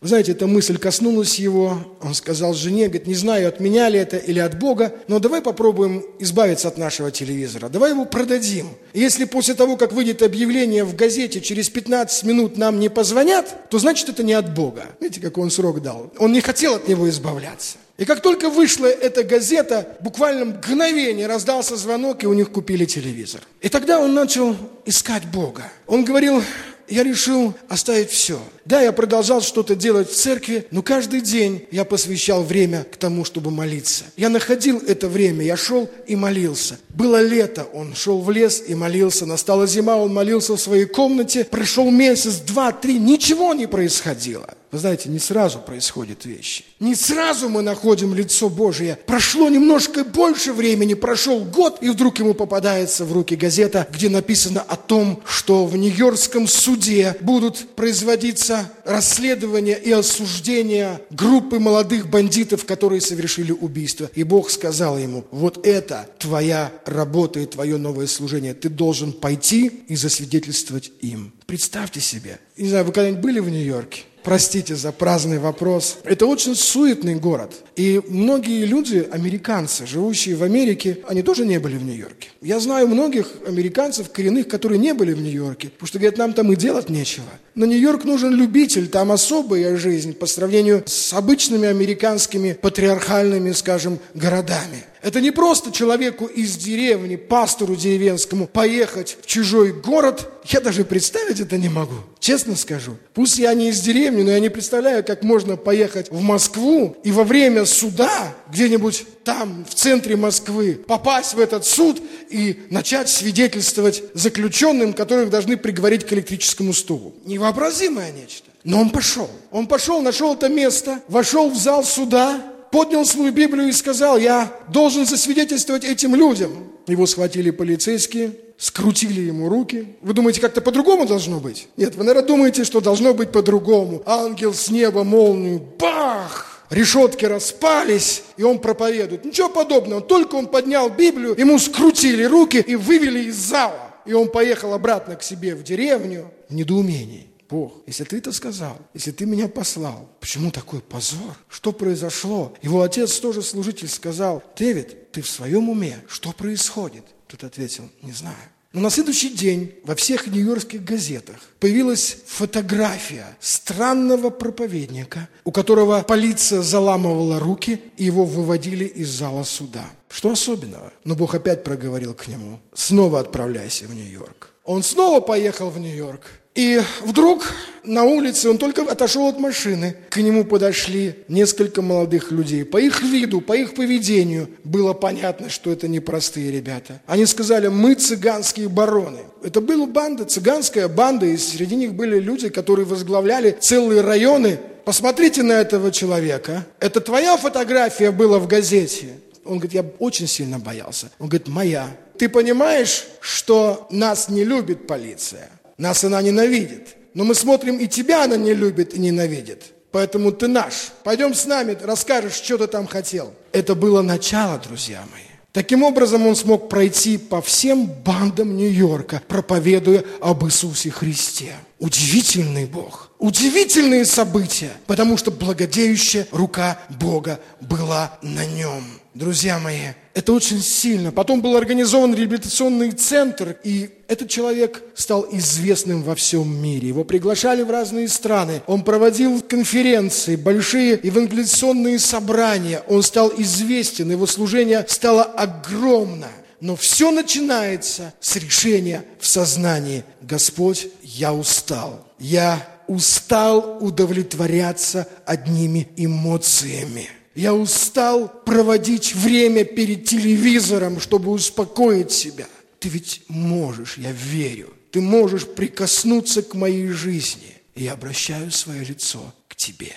Вы знаете, эта мысль коснулась его. Он сказал жене, говорит, не знаю, от меня ли это или от Бога, но давай попробуем избавиться от нашего телевизора. Давай его продадим. И если после того, как выйдет объявление в газете, через 15 минут нам не позвонят, то значит это не от Бога. Видите, какой он срок дал? Он не хотел от него избавляться. И как только вышла эта газета, буквально мгновение раздался звонок, и у них купили телевизор. И тогда он начал искать Бога. Он говорил, я решил оставить все. Да, я продолжал что-то делать в церкви, но каждый день я посвящал время к тому, чтобы молиться. Я находил это время, я шел и молился. Было лето, он шел в лес и молился. Настала зима, он молился в своей комнате. Прошел месяц, 2, 3, ничего не происходило. Вы знаете, не сразу происходят вещи. Не сразу мы находим лицо Божие. Прошло немножко больше времени, прошел год, и вдруг ему попадается в руки газета, где написано о том, что в Нью-Йоркском суде будут производиться расследования и осуждения группы молодых бандитов, которые совершили убийство. И Бог сказал ему, вот это твоя работа и твое новое служение. Ты должен пойти и засвидетельствовать им. Представьте себе. Не знаю, вы когда-нибудь были в Нью-Йорке? Простите за праздный вопрос. Это очень суетный город. И многие люди, американцы, живущие в Америке, они тоже не были в Нью-Йорке. Я знаю многих американцев, коренных, которые не были в Нью-Йорке, потому что, говорят, нам там и делать нечего. Но Нью-Йорк нужен любитель, там особая жизнь по сравнению с обычными американскими патриархальными, скажем, городами. Это не просто человеку из деревни, пастору деревенскому поехать в чужой город. Я даже представить это не могу. Честно скажу. Пусть я не из деревни, но я не представляю, как можно поехать в Москву и во время суда где-нибудь там, в центре Москвы, попасть в этот суд и начать свидетельствовать заключенным, которых должны приговорить к электрическому стулу. Невообразимое нечто. Но он пошел. Он пошел, нашел это место, вошел в зал суда, поднял свою Библию и сказал, я должен засвидетельствовать этим людям. Его схватили полицейские, скрутили ему руки. Вы думаете, как-то по-другому должно быть? Нет, вы, наверное, думаете, что должно быть по-другому. Ангел с неба, молнию, бах! Решетки распались, и он проповедует. Ничего подобного. Только он поднял Библию, ему скрутили руки и вывели из зала. И он поехал обратно к себе в деревню в недоумении. Бог, если ты это сказал, если ты меня послал, почему такой позор? Что произошло? Его отец, тоже служитель, сказал, Дэвид, ты в своем уме? Что происходит? Тот ответил, не знаю. Но на следующий день во всех нью-йоркских газетах появилась фотография странного проповедника, у которого полиция заламывала руки, и его выводили из зала суда. Что особенного? Но Бог опять проговорил к нему, снова отправляйся в Нью-Йорк. Он снова поехал в Нью-Йорк. И вдруг на улице, он только отошел от машины, к нему подошли несколько молодых людей. По их виду, по их поведению было понятно, что это непростые ребята. Они сказали, мы цыганские бароны. Это была банда, цыганская банда, и среди них были люди, которые возглавляли целые районы. Посмотрите на этого человека. Это твоя фотография была в газете? Он говорит, я очень сильно боялся. Он говорит, моя. Ты понимаешь, что нас не любит полиция? Нас она ненавидит. Но мы смотрим, и тебя она не любит и ненавидит. Поэтому ты наш. Пойдем с нами, расскажешь, что ты там хотел. Это было начало, друзья мои. Таким образом, он смог пройти по всем бандам Нью-Йорка, проповедуя об Иисусе Христе. Удивительный Бог. Удивительные события, потому что благодеющая рука Бога была на нем. Друзья мои, это очень сильно. Потом был организован реабилитационный центр, и этот человек стал известным во всем мире. Его приглашали в разные страны. Он проводил конференции, большие евангелизационные собрания. Он стал известен, его служение стало огромно. Но все начинается с решения в сознании. Господь, я устал. Я устал удовлетворяться одними эмоциями. Я устал проводить время перед телевизором, чтобы успокоить себя. Ты ведь можешь, я верю, ты можешь прикоснуться к моей жизни. И я обращаю свое лицо к тебе.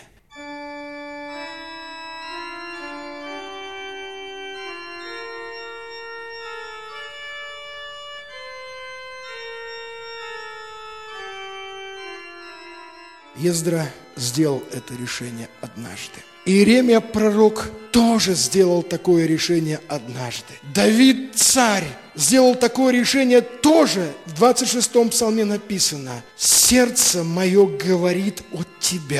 Ездра сделал это решение однажды. Иеремия пророк тоже сделал такое решение однажды. Давид царь сделал такое решение тоже. В 26-м псалме написано: «Сердце мое говорит от тебя,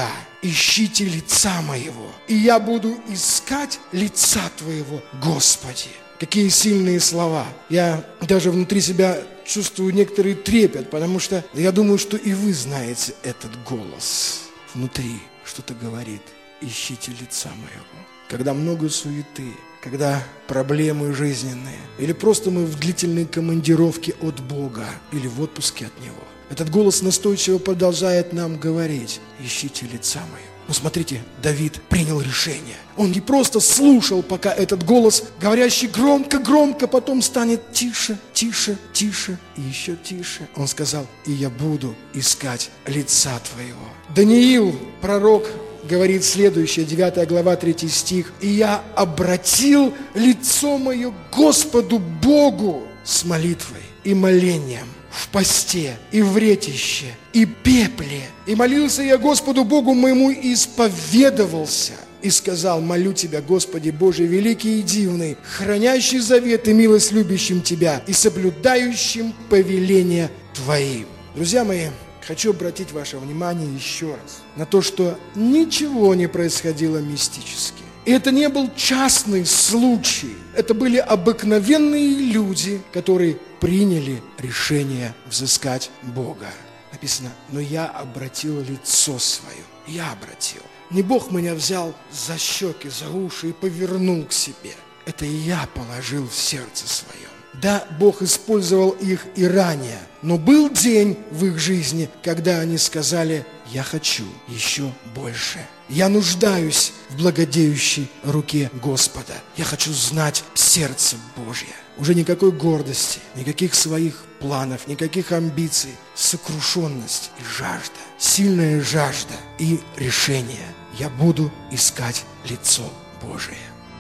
ищите лица моего, и я буду искать лица твоего, Господи». Какие сильные слова. Я даже внутри себя чувствую некоторый трепет, потому что я думаю, что и вы знаете этот голос. Внутри что-то говорит: ищите лица моего. Когда много суеты, когда проблемы жизненные, или просто мы в длительной командировке от Бога, или в отпуске от Него, этот голос настойчиво продолжает нам говорить: ищите лица моего. Но смотрите, Давид принял решение. Он не просто слушал, пока этот голос, говорящий громко-громко, потом станет тише, тише, тише и еще тише. Он сказал: и я буду искать лица твоего. Даниил, пророк, говорит следующее, 9 глава, 3 стих: «И я обратил лицо мое к Господу Богу с молитвой и молением, в посте и в ретище и пепле. И молился я Господу Богу моему и исповедовался. И сказал: молю Тебя, Господи Боже, великий и дивный, хранящий завет и милость любящим Тебя и соблюдающим повеления Твои». Друзья мои, хочу обратить ваше внимание еще раз на то, что ничего не происходило мистически. И это не был частный случай. Это были обыкновенные люди, которые приняли решение взыскать Бога. Написано: «Но я обратил лицо свое». Я обратил. Не Бог меня взял за щеки, за уши и повернул к себе. Это я положил в сердце своем. Да, Бог использовал их и ранее, но был день в их жизни, когда они сказали: «Я хочу еще больше. Я нуждаюсь в благодеющей руке Господа. Я хочу знать сердце Божье». Уже никакой гордости, никаких своих планов, никаких амбиций. Сокрушенность и жажда, сильная жажда и решение. Я буду искать лицо Божие.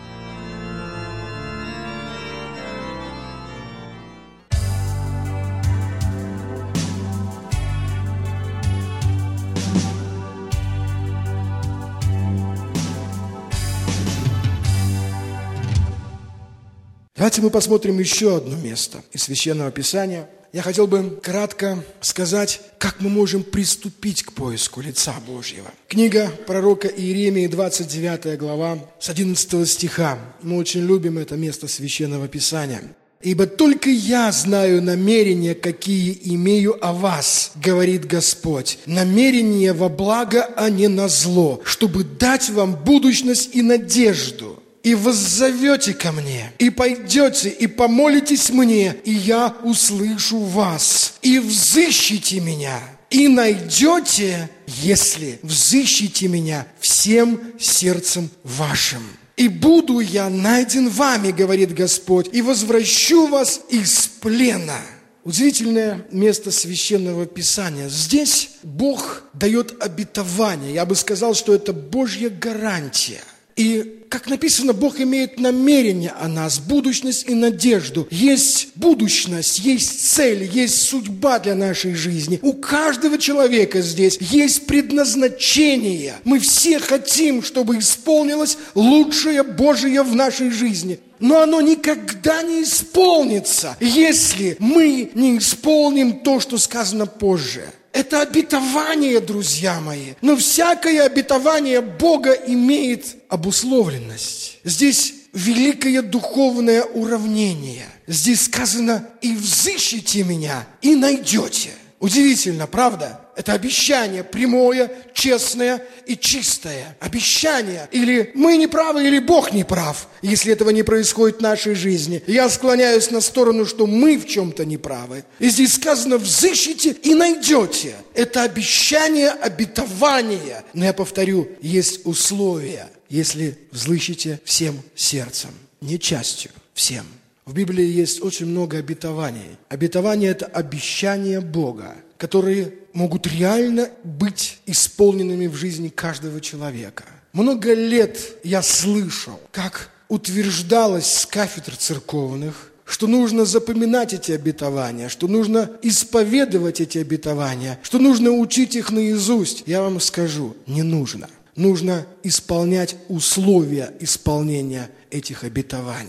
Давайте мы посмотрим еще одно место из Священного Писания. Я хотел бы кратко сказать, как мы можем приступить к поиску лица Божьего. Книга пророка Иеремии, 29 глава, с 11 стиха. Мы очень любим это место Священного Писания. «Ибо только я знаю намерения, какие имею о вас, говорит Господь, намерения во благо, а не на зло, чтобы дать вам будущность и надежду. И воззовете ко мне, и пойдете, и помолитесь мне, и я услышу вас, и взыщите меня, и найдете, если взыщите меня всем сердцем вашим. И буду я найден вами, говорит Господь, и возвращу вас из плена». Удивительное место Священного Писания. Здесь Бог дает обетование. Я бы сказал, что это Божья гарантия. И, как написано, Бог имеет намерение о нас, будущность и надежду. Есть будущность, есть цель, есть судьба для нашей жизни. У каждого человека здесь есть предназначение. Мы все хотим, чтобы исполнилось лучшее Божие в нашей жизни. Но оно никогда не исполнится, если мы не исполним то, что сказано позже. Это обетование, друзья мои. Но всякое обетование Бога имеет обусловленность. Здесь великое духовное уравнение. Здесь сказано: «И взыщите меня, и найдете». Удивительно, правда? Это обещание прямое, честное и чистое. Обещание. Или мы не правы, или Бог не прав, если этого не происходит в нашей жизни. Я склоняюсь на сторону, что мы в чем-то не правы. И здесь сказано: взыщите и найдете. Это обещание, обетование. Но я повторю, есть условия. Если взыщите всем сердцем, не частью, всем. В Библии есть очень много обетований. Обетование – это обещания Бога, которые могут реально быть исполненными в жизни каждого человека. Много лет я слышал, как утверждалось с кафедр церковных, что нужно запоминать эти обетования, что нужно исповедовать эти обетования, что нужно учить их наизусть. Я вам скажу, не нужно. Нужно исполнять условия исполнения этих обетований.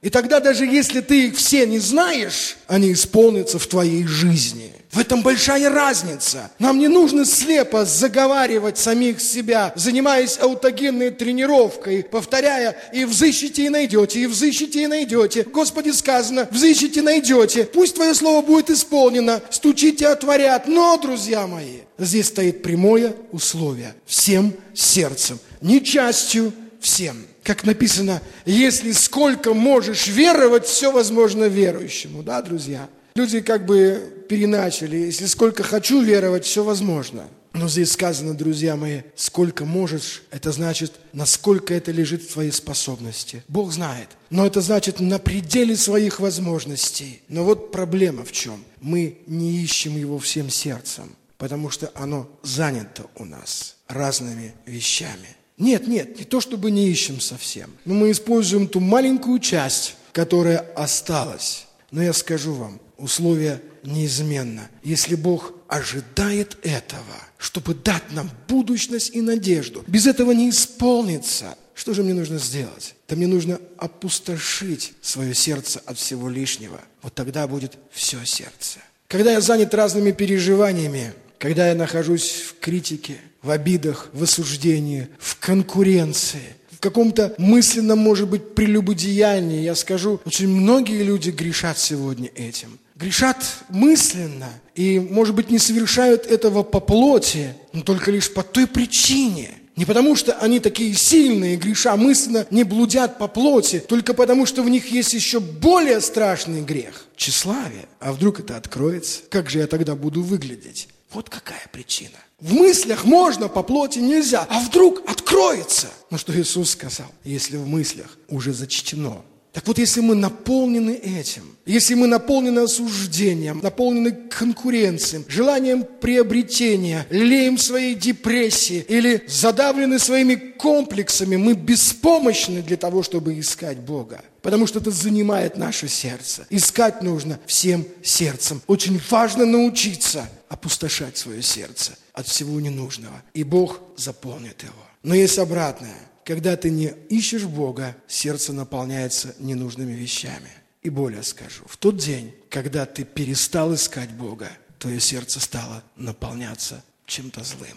И тогда даже если ты их все не знаешь, они исполнятся в твоей жизни. В этом большая разница. Нам не нужно слепо заговаривать самих себя, занимаясь аутогенной тренировкой, повторяя: и взыщите, и найдете, и взыщите, и найдете. Господи, сказано: взыщите, найдете. Пусть Твое слово будет исполнено. Стучите, отворят. Но, друзья мои, здесь стоит прямое условие: всем сердцем, не частью, всем. Как написано: если сколько можешь веровать, все возможно верующему. Да, друзья? Люди как бы переначали: если сколько хочу веровать, все возможно. Но здесь сказано, друзья мои, сколько можешь, это значит, насколько это лежит в твоей способности. Бог знает. Но это значит на пределе своих возможностей. Но вот проблема в чем? Мы не ищем его всем сердцем, потому что оно занято у нас разными вещами. Нет, не то чтобы не ищем совсем, но мы используем ту маленькую часть, которая осталась. Но я скажу вам, условие неизменно. Если Бог ожидает этого, чтобы дать нам будущность и надежду, без этого не исполнится. Что же мне нужно сделать? Да мне нужно опустошить свое сердце от всего лишнего. Вот тогда будет все сердце. Когда я занят разными переживаниями, когда я нахожусь в критике, в обидах, в осуждении, в конкуренции, в каком-то мысленном, может быть, прелюбодеянии, я скажу, очень многие люди грешат сегодня этим. Грешат мысленно и, может быть, не совершают этого по плоти, но только лишь по той причине. Не потому, что они такие сильные, греша мысленно, не блудят по плоти, только потому, что в них есть еще более страшный грех – тщеславие. А вдруг это откроется? Как же я тогда буду выглядеть? Вот какая причина. В мыслях можно, по плоти нельзя. А вдруг откроется? Но что Иисус сказал? Если в мыслях уже зачтено. Так вот, если мы наполнены этим, если мы наполнены осуждением, наполнены конкуренцией, желанием приобретения, лелеем своей депрессии или задавлены своими комплексами, мы беспомощны для того, чтобы искать Бога. Потому что это занимает наше сердце. Искать нужно всем сердцем. Очень важно научиться опустошать свое сердце от всего ненужного. И Бог заполнит его. Но есть обратное. Когда ты не ищешь Бога, сердце наполняется ненужными вещами. И более скажу, в тот день, когда ты перестал искать Бога, твое сердце стало наполняться чем-то злым.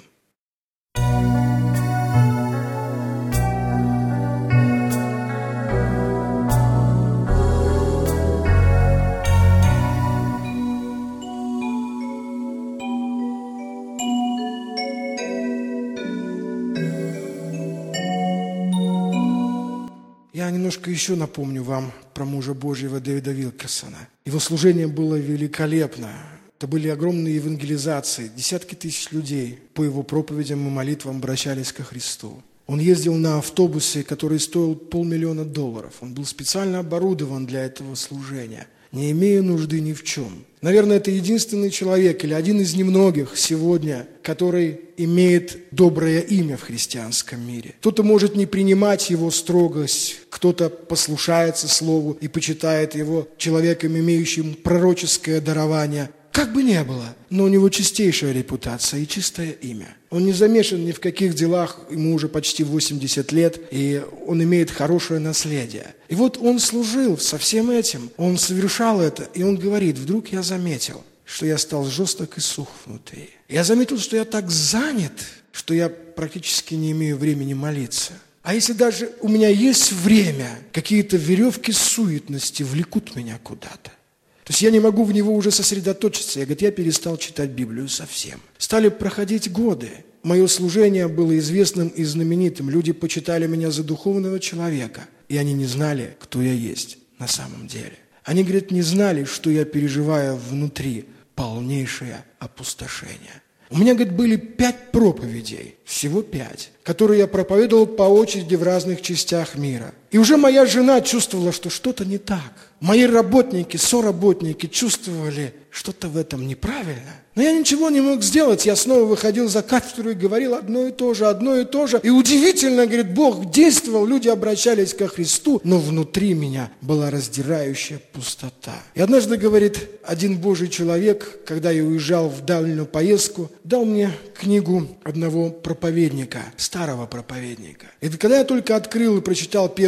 Я немножко еще напомню вам про мужа Божьего Дэвида Вилкерсона. Его служение было великолепно. Это были огромные евангелизации. Десятки тысяч людей по его проповедям и молитвам обращались ко Христу. Он ездил на автобусе, который стоил $500 000. Он был специально оборудован для этого служения, не имея нужды ни в чем. Наверное, это единственный человек или один из немногих сегодня, который имеет доброе имя в христианском мире. Кто-то может не принимать его строгость, кто-то послушается слову и почитает его человеком, имеющим пророческое дарование. Как бы ни было, но у него чистейшая репутация и чистое имя. Он не замешан ни в каких делах, ему уже почти 80 лет, и он имеет хорошее наследие. И вот он служил со всем этим, он совершал это, и он говорит: вдруг я заметил, что я стал жесток и сух внутри. Я заметил, что я так занят, что я практически не имею времени молиться. А если даже у меня есть время, какие-то веревки суетности влекут меня куда-то. То есть я не могу в него уже сосредоточиться. Я перестал читать Библию совсем. Стали проходить годы. Мое служение было известным и знаменитым. Люди почитали меня за духовного человека. И они не знали, кто я есть на самом деле. Они, говорят, не знали, что я переживаю внутри полнейшее опустошение. У меня, говорит, были 5 проповедей, всего 5, которые я проповедовал по очереди в разных частях мира. И уже моя жена чувствовала, что что-то не так. Мои работники, соработники чувствовали, что-то в этом неправильно. Но я ничего не мог сделать. Я снова выходил за кафедру и говорил одно и то же, одно и то же. И удивительно, говорит, Бог действовал, люди обращались ко Христу, но внутри меня была раздирающая пустота. И однажды, говорит, один Божий человек, когда я уезжал в дальнюю поездку, дал мне книгу одного проповедника, старого проповедника. И когда я только открыл и прочитал 1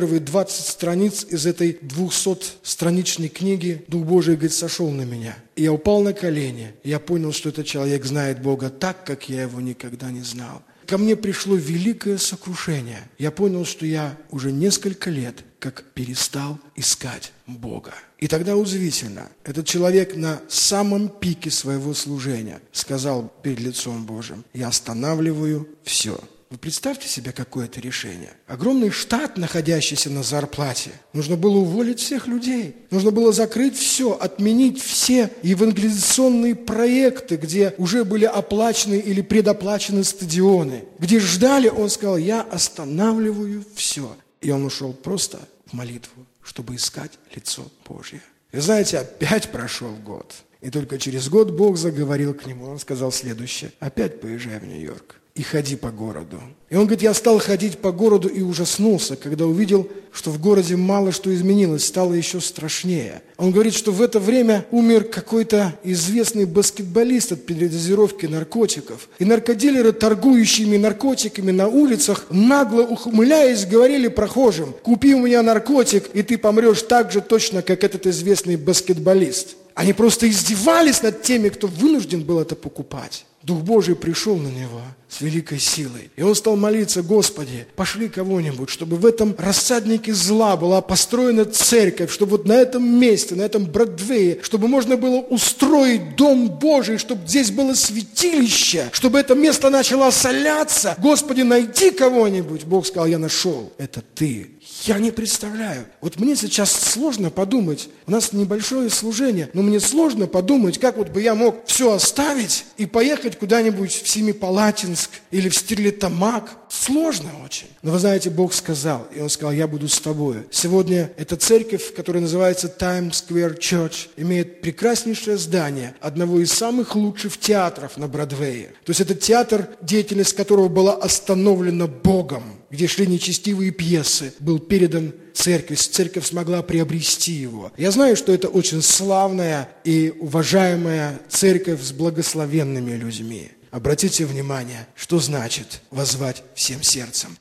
первые 20 страниц из этой 200-страничной книги Дух Божий, говорит, сошел на меня. И я упал на колени. И я понял, что этот человек знает Бога так, как я его никогда не знал. Ко мне пришло великое сокрушение. Я понял, что я уже несколько лет как перестал искать Бога. И тогда удивительно, этот человек на самом пике своего служения сказал перед лицом Божьим: я останавливаю все. Вы представьте себе, какое это решение. Огромный штат, находящийся на зарплате. Нужно было уволить всех людей. Нужно было закрыть все, отменить все евангелизационные проекты, где уже были оплачены или предоплачены стадионы. Где ждали, он сказал: я останавливаю все. И он ушел просто в молитву, чтобы искать лицо Божье. И знаете, опять прошел год. И только через год Бог заговорил к нему. Он сказал следующее: опять поезжай в Нью-Йорк и ходи по городу. И он говорит: я стал ходить по городу и ужаснулся, когда увидел, что в городе мало что изменилось, стало еще страшнее. Он говорит, что в это время умер какой-то известный баскетболист от передозировки наркотиков. И наркодилеры, торгующими наркотиками на улицах, нагло ухмыляясь, говорили прохожим: купи у меня наркотик, и ты помрешь так же точно, как этот известный баскетболист. Они просто издевались над теми, кто вынужден был это покупать. Дух Божий пришел на него с великой силой. И он стал молиться: Господи, пошли кого-нибудь, чтобы в этом рассаднике зла была построена церковь, чтобы вот на этом месте, на этом Бродвее, чтобы можно было устроить Дом Божий, чтобы здесь было святилище, чтобы это место начало осоляться. Господи, найди кого-нибудь. Бог сказал: я нашел. Это ты. Я не представляю. Вот мне сейчас сложно подумать. У нас небольшое служение, но мне сложно подумать, как вот бы я мог все оставить и поехать куда-нибудь в Семипалатинск или в Стерлитамак. Сложно очень. Но вы знаете, Бог сказал, и Он сказал: я буду с тобою. Сегодня эта церковь, которая называется Times Square Church, имеет прекраснейшее здание одного из самых лучших театров на Бродвее. То есть это театр, деятельность которого была остановлена Богом, где шли нечестивые пьесы, был передан церкви, церковь смогла приобрести его. Я знаю, что это очень славная и уважаемая церковь с благословенными людьми. Обратите внимание, что значит воззвать всем сердцем.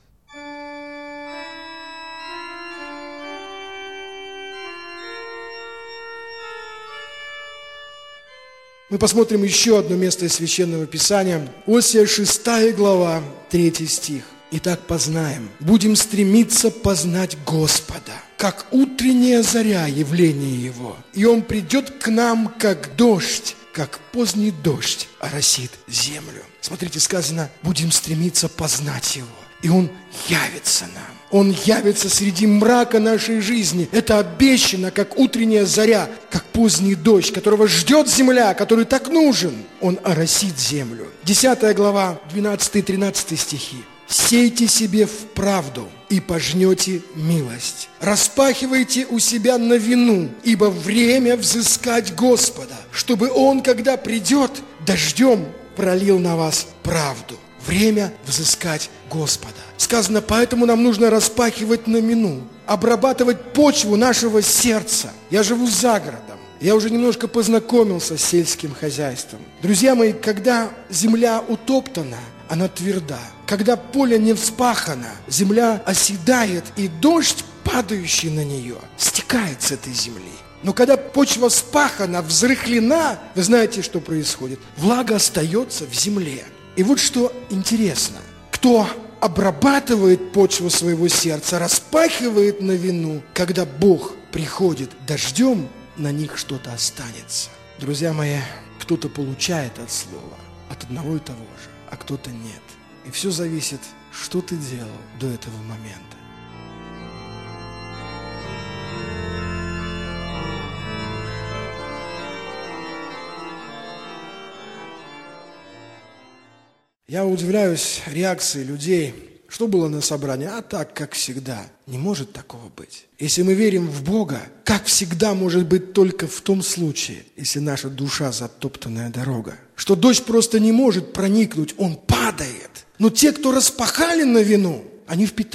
Мы посмотрим еще одно место из Священного Писания. Осия 6 глава, 3 стих. Итак, познаем, будем стремиться познать Господа, как утренняя заря явление Его. И Он придет к нам, как дождь, как поздний дождь оросит землю. Смотрите, сказано: будем стремиться познать Его. И Он явится нам. Он явится среди мрака нашей жизни. Это обещано, как утренняя заря, как поздний дождь, которого ждет земля, который так нужен. Он оросит землю. 10 глава, 12-13 стихи. «Сейте себе в правду, и пожнете милость. Распахивайте у себя новину, ибо время взыскать Господа, чтобы Он, когда придет, дождем пролил на вас правду». Время взыскать Господа. Сказано, поэтому нам нужно распахивать новину, обрабатывать почву нашего сердца. Я живу за городом. Я уже немножко познакомился с сельским хозяйством. Друзья мои, когда земля утоптана, она тверда. Когда поле не вспахано, земля оседает, и дождь, падающий на нее, стекает с этой земли. Но когда почва вспахана, взрыхлена, вы знаете, что происходит? Влага остается в земле. И вот что интересно. Кто обрабатывает почву своего сердца, распахивает новину, когда Бог приходит дождем, на них что-то останется. Друзья мои, кто-то получает от слова, от одного и того же, а кто-то нет. И все зависит, что ты делал до этого момента. Я удивляюсь реакции людей. Что было на собрании? А так, как всегда. Не может такого быть. Если мы верим в Бога, как всегда может быть только в том случае, если наша душа затоптанная дорога. Что дождь просто не может проникнуть, он падает. Но те, кто распахали новину, они впитали.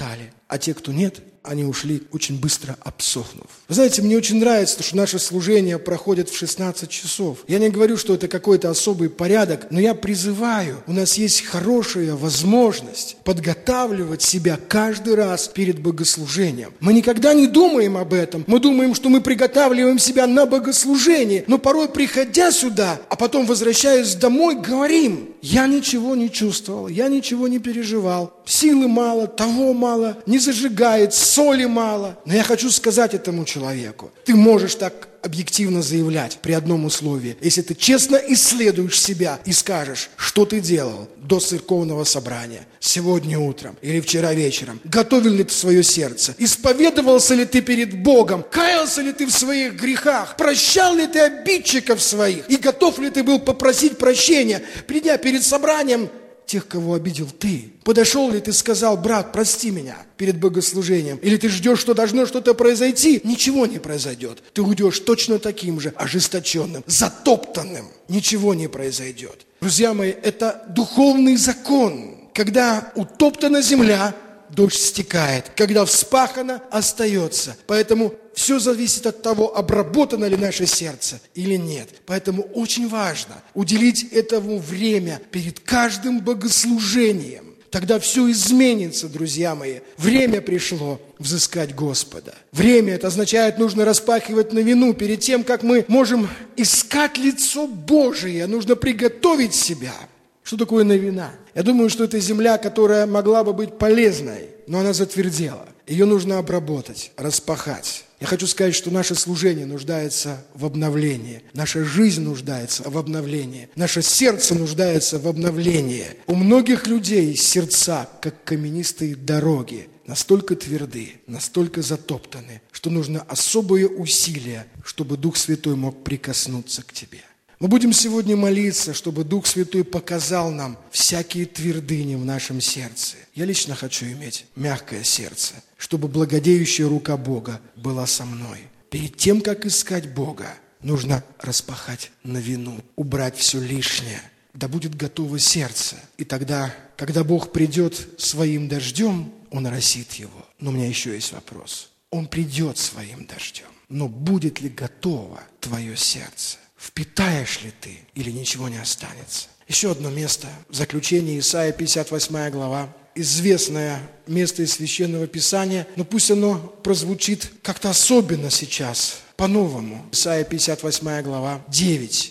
а те, кто нет, они ушли очень быстро обсохнув. Вы знаете, мне очень нравится, что наше служение проходит в 16 часов. Я не говорю, что это какой-то особый порядок, но я призываю, у нас есть хорошая возможность подготавливать себя каждый раз перед богослужением. Мы никогда не думаем об этом. Мы думаем, что мы приготавливаем себя на богослужение, но порой, приходя сюда, а потом возвращаясь домой, говорим: я ничего не чувствовал, я ничего не переживал, силы мало, того мало, не зажигает, соли мало. Но я хочу сказать этому человеку: ты можешь так объективно заявлять при одном условии, если ты честно исследуешь себя и скажешь, что ты делал до церковного собрания, сегодня утром или вчера вечером. Готовил ли ты свое сердце? Исповедовался ли ты перед Богом? Каялся ли ты в своих грехах? Прощал ли ты обидчиков своих? И готов ли ты был попросить прощения, придя перед собранием тех, кого обидел ты? Подошел ли ты, сказал: брат, прости меня перед богослужением? Или ты ждешь, что должно что-то произойти? Ничего не произойдет. Ты уйдешь точно таким же, ожесточенным, затоптанным. Ничего не произойдет. Друзья мои, это духовный закон. Когда утоптана земля, дождь стекает. Когда вспахано, остается. Поэтому все зависит от того, обработано ли наше сердце или нет. Поэтому очень важно уделить этому время перед каждым богослужением. Тогда все изменится, друзья мои. Время пришло взыскать Господа. Время, это означает, нужно распахивать новину. Перед тем, как мы можем искать лицо Божие, нужно приготовить себя. Что такое новина? Я думаю, что это земля, которая могла бы быть полезной, но она затвердела. Ее нужно обработать, распахать. Я хочу сказать, что наше служение нуждается в обновлении. Наша жизнь нуждается в обновлении. Наше сердце нуждается в обновлении. У многих людей сердца, как каменистые дороги, настолько тверды, настолько затоптаны, что нужно особое усилие, чтобы Дух Святой мог прикоснуться к тебе. Мы будем сегодня молиться, чтобы Дух Святой показал нам всякие твердыни в нашем сердце. Я лично хочу иметь мягкое сердце, чтобы благодеющая рука Бога была со мной. Перед тем, как искать Бога, нужно распахать новину, убрать все лишнее. Да будет готово сердце. И тогда, когда Бог придет своим дождем, Он оросит его. Но у меня еще есть вопрос. Он придет своим дождем, но будет ли готово твое сердце? Впитаешь ли ты, или ничего не останется? Еще одно место, в заключении Исайя 58 глава. Известное место из Священного Писания, но пусть оно прозвучит как-то особенно сейчас, по-новому. Исайя 58 глава, 9.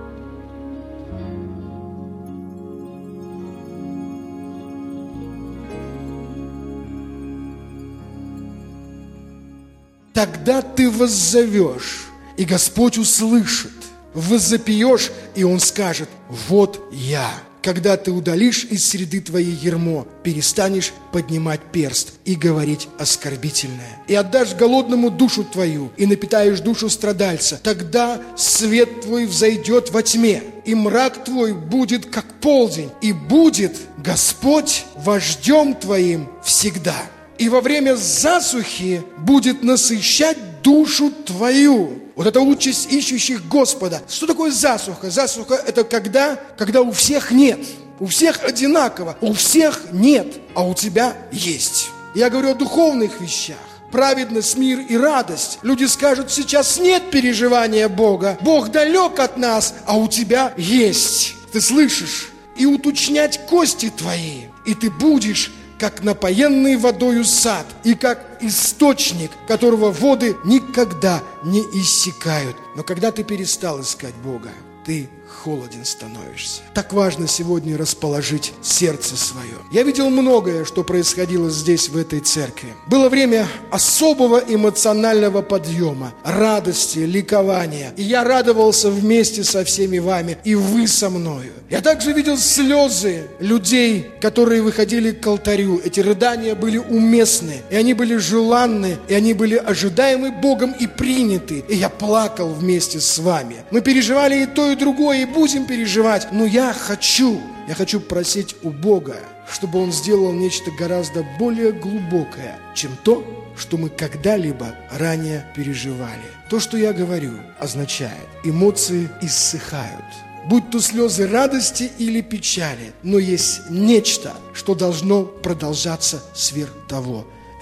«Тогда ты воззовешь, и Господь услышит. Воззапьешь, и Он скажет: вот я». Когда ты удалишь из среды твоей ярмо, перестанешь поднимать перст и говорить оскорбительное. И отдашь голодному душу твою, и напитаешь душу страдальца. Тогда свет твой взойдет во тьме, и мрак твой будет как полдень, и будет Господь вождем твоим всегда. И во время засухи будет насыщать душу твою. Вот это участь ищущих Господа. Что такое засуха? Засуха – это когда у всех нет. У всех одинаково. У всех нет, а у тебя есть. Я говорю о духовных вещах. Праведность, мир и радость. Люди скажут: сейчас нет переживания Бога. Бог далек от нас, а у тебя есть. Ты слышишь? И уточнять кости твои. И ты будешь как напоенный водою сад, и как источник, которого воды никогда не иссякают. Но когда ты перестал искать Бога, ты холоден становишься. Так важно сегодня расположить сердце свое. Я видел многое, что происходило здесь, в этой церкви. Было время особого эмоционального подъема, радости, ликования. И я радовался вместе со всеми вами, и вы со мною. Я также видел слезы людей, которые выходили к алтарю. Эти рыдания были уместны, и они были желанны, и они были ожидаемы Богом и приняты. И я плакал вместе с вами. Мы переживали и то, и другое, и будем переживать. Но я хочу просить у Бога, чтобы Он сделал нечто гораздо более глубокое, чем то, что мы когда-либо ранее переживали. То, что я говорю, означает: эмоции иссыхают. Будь то слезы радости или печали, но есть нечто, что должно продолжаться сверх того.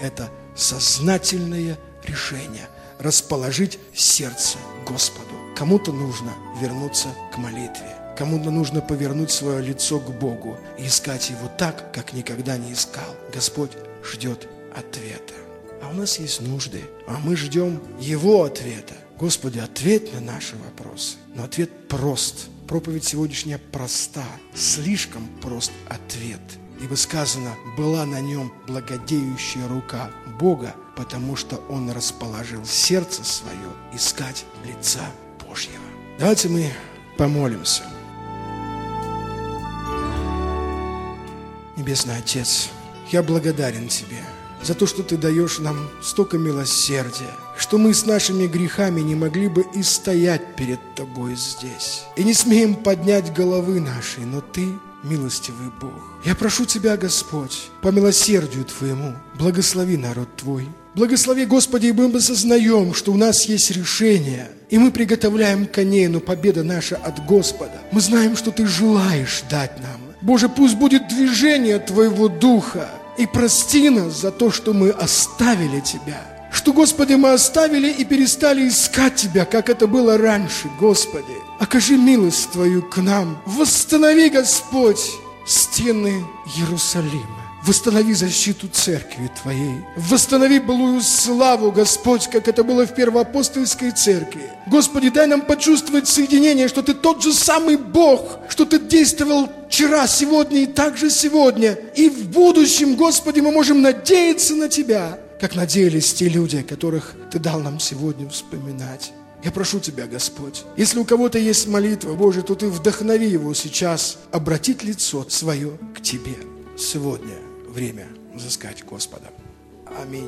это сознательное решение расположить сердце Господу. Кому-то нужно вернуться к молитве, кому-то нужно повернуть свое лицо к Богу и искать Его так, как никогда не искал. Господь ждет ответа. А у нас есть нужды, а мы ждем Его ответа. Господи, ответь на наши вопросы. Но ответ прост. Проповедь сегодняшняя проста. Слишком прост ответ. Ибо сказано, была на нем благодеющая рука Бога, потому что Он расположил сердце свое искать лица Божьего. Давайте мы помолимся. Небесный Отец, я благодарен Тебе за то, что Ты даешь нам столько милосердия, что мы с нашими грехами не могли бы и стоять перед Тобой здесь. И не смеем поднять головы нашей, но Ты милостивый Бог. Я прошу Тебя, Господь, по милосердию Твоему, благослови народ Твой. Благослови, Господи, и мы сознаем, что у нас есть решение, и мы приготовляем коней, но победа наша от Господа. Мы знаем, что Ты желаешь дать нам. Боже, пусть будет движение Твоего Духа, и прости нас за то, что мы оставили Тебя. Что, Господи, мы оставили и перестали искать Тебя, как это было раньше, Господи. Окажи милость Твою к нам. Восстанови, Господь, стены Иерусалима. Восстанови защиту церкви Твоей. Восстанови былую славу, Господь, как это было в первоапостольской церкви. Господи, дай нам почувствовать соединение, что Ты тот же самый Бог, что Ты действовал вчера, сегодня и также сегодня. И в будущем, Господи, мы можем надеяться на Тебя, как надеялись те люди, которых Ты дал нам сегодня вспоминать. Я прошу Тебя, Господь, если у кого-то есть молитва, Боже, то Ты вдохнови его сейчас обратить лицо свое к Тебе. Сегодня время взыскать Господа. Аминь.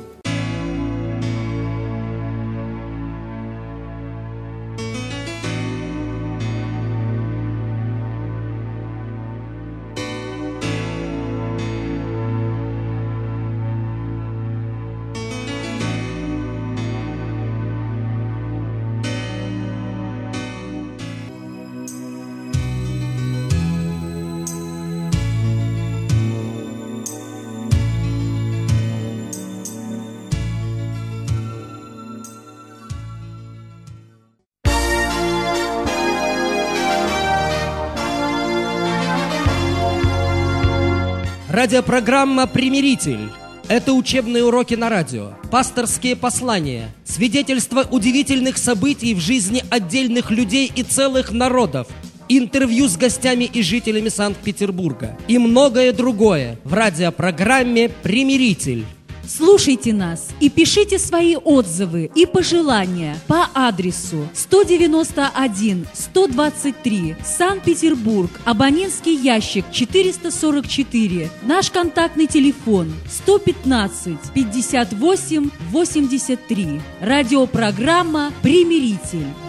Радиопрограмма «Примиритель». Это учебные уроки на радио, пасторские послания, свидетельства удивительных событий в жизни отдельных людей и целых народов, интервью с гостями и жителями Санкт-Петербурга и многое другое в радиопрограмме «Примиритель». Слушайте нас и пишите свои отзывы и пожелания по адресу 191-123, Санкт-Петербург, абонентский ящик 444, наш контактный телефон 115-58-83. Радиопрограмма «Примиритель».